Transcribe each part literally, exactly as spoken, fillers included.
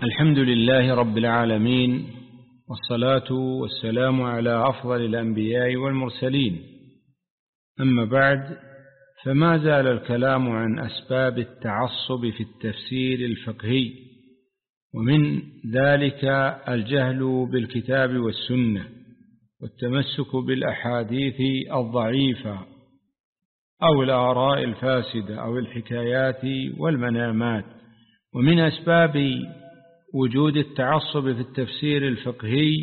الحمد لله رب العالمين، والصلاة والسلام على أفضل الأنبياء والمرسلين. أما بعد، فما زال الكلام عن أسباب التعصب في التفسير الفقهي، ومن ذلك الجهل بالكتاب والسنة، والتمسك بالأحاديث الضعيفة أو الآراء الفاسدة أو الحكايات والمنامات. ومن أسباب وجود التعصب في التفسير الفقهي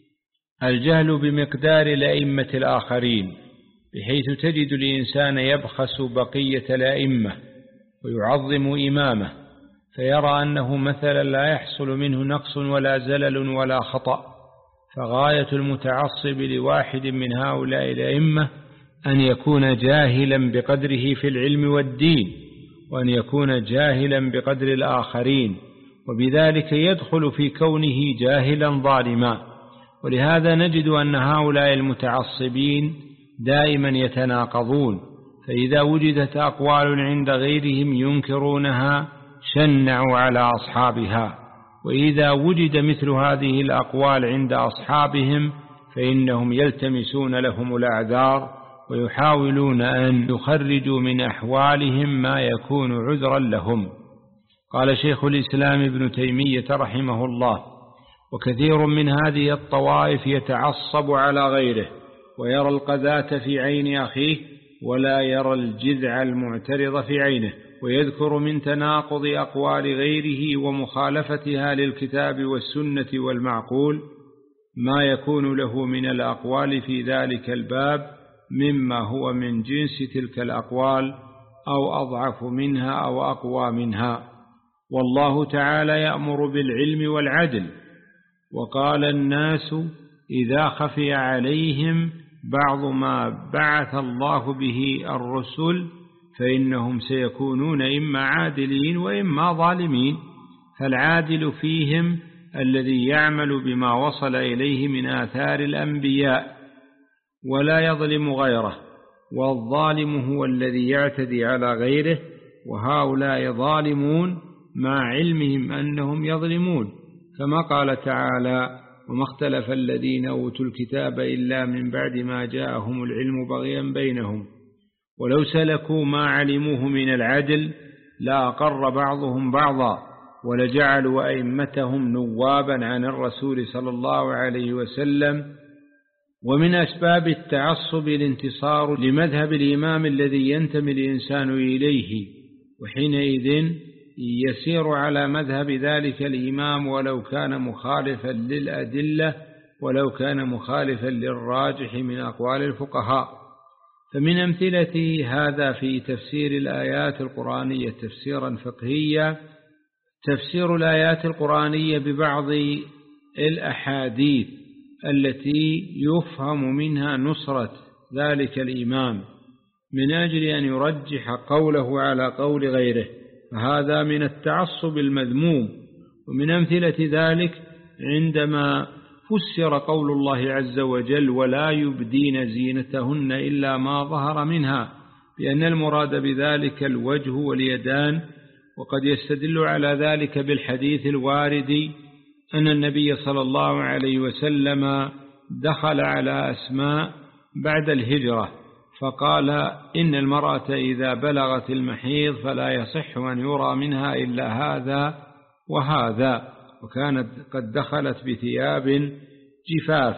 الجهل بمقدار الأئمة الآخرين، بحيث تجد الإنسان يبخس بقية الأئمة ويعظم إمامه، فيرى أنه مثلا لا يحصل منه نقص ولا زلل ولا خطأ. فغاية المتعصب لواحد من هؤلاء الأئمة أن يكون جاهلا بقدره في العلم والدين، وأن يكون جاهلا بقدر الآخرين، وبذلك يدخل في كونه جاهلا ظالما. ولهذا نجد أن هؤلاء المتعصبين دائما يتناقضون، فإذا وجدت أقوال عند غيرهم ينكرونها شنعوا على أصحابها، وإذا وجد مثل هذه الأقوال عند أصحابهم فإنهم يلتمسون لهم الأعذار ويحاولون أن يخرجوا من أحوالهم ما يكون عذرا لهم. قال شيخ الإسلام ابن تيمية رحمه الله: وكثير من هذه الطوائف يتعصب على غيره، ويرى القذاة في عين أخيه ولا يرى الجذع المعترض في عينه، ويذكر من تناقض أقوال غيره ومخالفتها للكتاب والسنة والمعقول ما يكون له من الأقوال في ذلك الباب مما هو من جنس تلك الأقوال أو أضعف منها أو أقوى منها. والله تعالى يأمر بالعلم والعدل، وقال: الناس إذا خفي عليهم بعض ما بعث الله به الرسل فإنهم سيكونون إما عادلين وإما ظالمين. فالعادل فيهم الذي يعمل بما وصل إليه من آثار الأنبياء ولا يظلم غيره، والظالم هو الذي يعتدي على غيره، وهؤلاء ظالمون مع علمهم أنهم يظلمون، كما قال تعالى: وما اختلف الذين أوتوا الكتاب إلا من بعد ما جاءهم العلم بغيا بينهم ولو سلكوا ما علموه من العدل لأقر بعضهم بعضا ولجعلوا أئمتهم نوابا عن الرسول صلى الله عليه وسلم. ومن أسباب التعصب الانتصار لمذهب الإمام الذي ينتمي الإنسان إليه، وحينئذ يسير على مذهب ذلك الإمام ولو كان مخالفا للأدلة، ولو كان مخالفا للراجح من أقوال الفقهاء. فمن أمثلة هذا في تفسير الآيات القرآنية تفسيرا فقهيا تفسير الآيات القرآنية ببعض الأحاديث التي يفهم منها نصرة ذلك الإمام من أجل أن يرجح قوله على قول غيره، فهذا من التعصب المذموم. ومن أمثلة ذلك عندما فسر قول الله عز وجل: ولا يبدين زينتهن إلا ما ظهر منها، بأن المراد بذلك الوجه واليدان، وقد يستدل على ذلك بالحديث الوارد أن النبي صلى الله عليه وسلم دخل على أسماء بعد الهجرة فقال: إن المرأة إذا بلغت المحيض فلا يصح أن يرى منها إلا هذا وهذا، وكانت قد دخلت بثياب جفاف.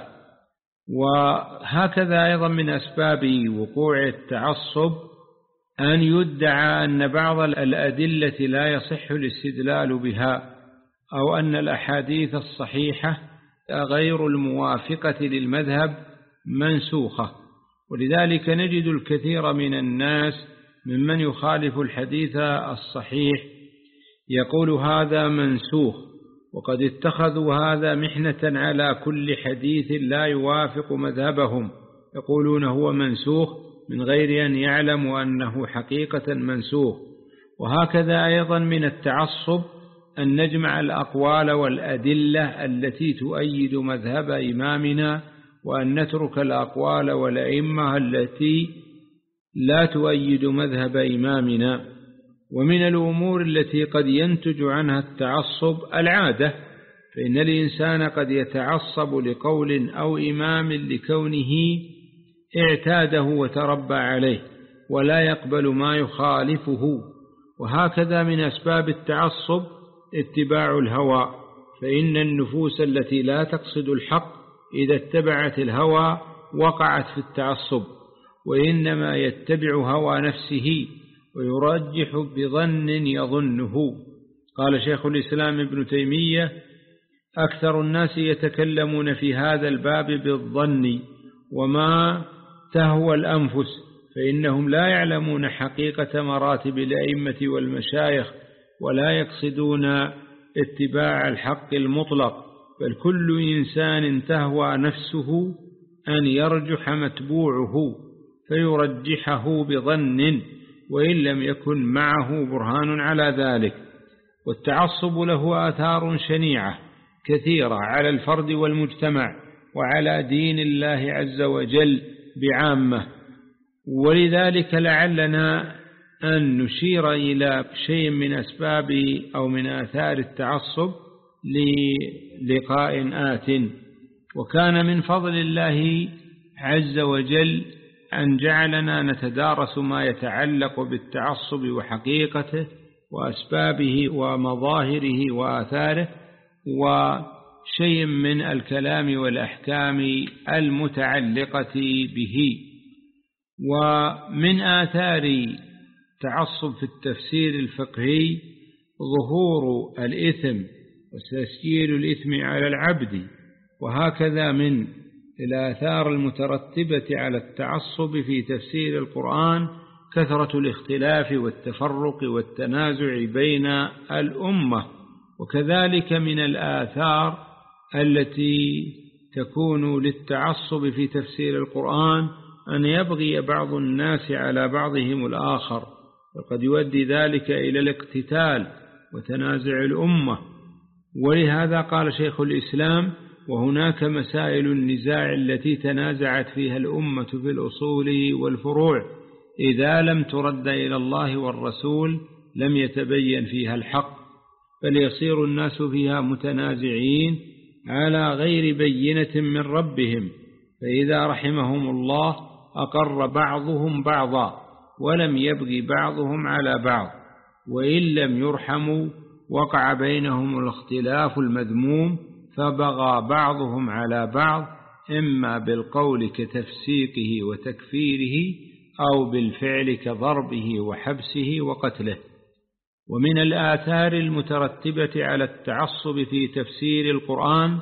وهكذا أيضا من أسباب وقوع التعصب أن يدعى أن بعض الأدلة لا يصح الاستدلال بها، أو أن الأحاديث الصحيحة غير الموافقة للمذهب منسوخة. ولذلك نجد الكثير من الناس ممن يخالف الحديث الصحيح يقول هذا منسوخ، وقد اتخذوا هذا محنة على كل حديث لا يوافق مذهبهم، يقولون هو منسوخ من غير أن يعلموا أنه حقيقة منسوخ. وهكذا أيضا من التعصب أن نجمع الأقوال والأدلة التي تؤيد مذهب إمامنا، وأن نترك الأقوال والأئمة التي لا تؤيد مذهب إمامنا. ومن الأمور التي قد ينتج عنها التعصب العادة، فإن الإنسان قد يتعصب لقول أو إمام لكونه اعتاده وتربى عليه ولا يقبل ما يخالفه. وهكذا من أسباب التعصب اتباع الهوى، فإن النفوس التي لا تقصد الحق إذا اتبعت الهوى وقعت في التعصب، وإنما يتبع هوى نفسه ويرجح بظن يظنه. قال شيخ الإسلام ابن تيمية: أكثر الناس يتكلمون في هذا الباب بالظن وما تهوى الأنفس، فإنهم لا يعلمون حقيقة مراتب الأئمة والمشايخ ولا يقصدون اتباع الحق المطلق، بل كل إنسان تهوى نفسه أن يرجح متبوعه فيرجحه بظن وإن لم يكن معه برهان على ذلك. والتعصب له آثار شنيعة كثيرة على الفرد والمجتمع وعلى دين الله عز وجل بعامة، ولذلك لعلنا أن نشير إلى شيء من أسباب أو من آثار التعصب للقاء آت. وكان من فضل الله عز وجل أن جعلنا نتدارس ما يتعلق بالتعصب وحقيقته وأسبابه ومظاهره وآثاره، وشيء من الكلام والأحكام المتعلقة به. ومن آثار تعصب في التفسير الفقهي ظهور الإثم وتسجيل الإثم على العبد. وهكذا من الآثار المترتبة على التعصب في تفسير القرآن كثرة الاختلاف والتفرق والتنازع بين الأمة. وكذلك من الآثار التي تكون للتعصب في تفسير القرآن أن يبغي بعض الناس على بعضهم الآخر، وقد يؤدي ذلك إلى الاقتتال وتنازع الأمة. ولهذا قال شيخ الإسلام: وهناك مسائل النزاع التي تنازعت فيها الأمة في الأصول والفروع إذا لم ترد إلى الله والرسول لم يتبين فيها الحق، بل يصير الناس فيها متنازعين على غير بينة من ربهم، فإذا رحمهم الله أقر بعضهم بعضا ولم يبغي بعضهم على بعض، وإن لم يرحموا وقع بينهم الاختلاف المذموم فبغى بعضهم على بعض، إما بالقول كتفسيقه وتكفيره أو بالفعل كضربه وحبسه وقتله. ومن الآثار المترتبة على التعصب في تفسير القرآن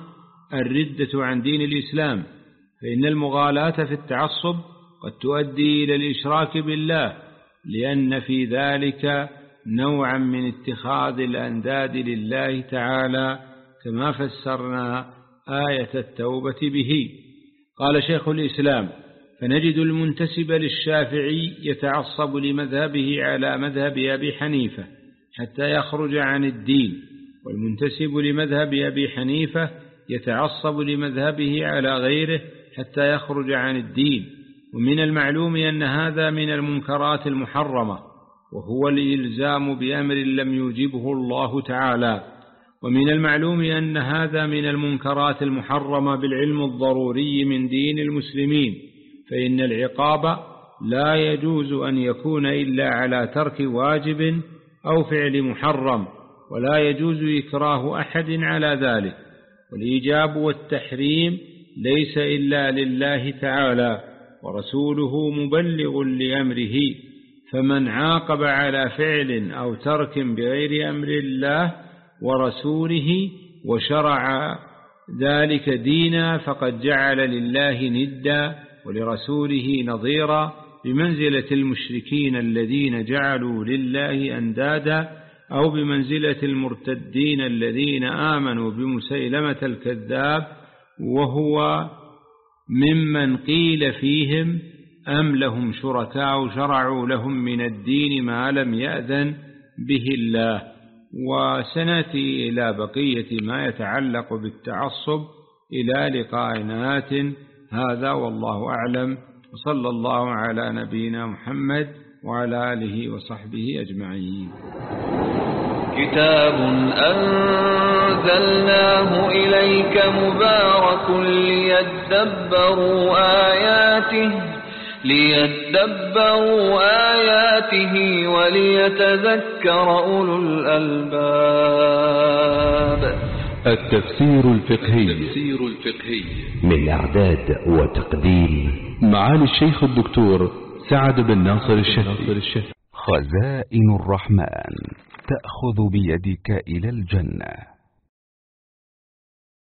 الردة عن دين الإسلام، فإن المغالاة في التعصب قد تؤدي إلى الإشراك بالله، لأن في ذلك نوعا من اتخاذ الأنداد لله تعالى كما فسرنا آية التوبة به. قال شيخ الإسلام: فنجد المنتسب للشافعي يتعصب لمذهبه على مذهب أبي حنيفة حتى يخرج عن الدين، والمنتسب لمذهب أبي حنيفة يتعصب لمذهبه على غيره حتى يخرج عن الدين. ومن المعلوم أن هذا من المنكرات المحرمة، وهو الإلزام بأمر لم يوجبه الله تعالى. ومن المعلوم أن هذا من المنكرات المحرمة بالعلم الضروري من دين المسلمين، فإن العقاب لا يجوز أن يكون إلا على ترك واجب أو فعل محرم، ولا يجوز إكراه أحد على ذلك. والإيجاب والتحريم ليس إلا لله تعالى، ورسوله مبلغ لأمره، فمن عاقب على فعل أو ترك بغير أمر الله ورسوله وشرع ذلك دينا فقد جعل لله ندا ولرسوله نظيرا، بمنزلة المشركين الذين جعلوا لله أندادا، أو بمنزلة المرتدين الذين آمنوا بمسيلمة الكذاب، وهو ممن قيل فيهم أم لهم شركاء شرعوا لهم من الدين ما لم يأذن به الله. وسنأتي إلى بقية ما يتعلق بالتعصب إلى لقاء آت. هذا والله أعلم، وصلى الله على نبينا محمد وعلى آله وصحبه أجمعين. كتاب أنزلناه إليك مبارك ليدبروا آياته ليدبروا آياته وليتذكر أولو الألباب. التفسير الفقهي. التفسير الفقهي من إعداد وتقديم معالي الشيخ الدكتور سعد بن ناصر الشهري. خزائن الرحمن تأخذ بيدك إلى الجنة.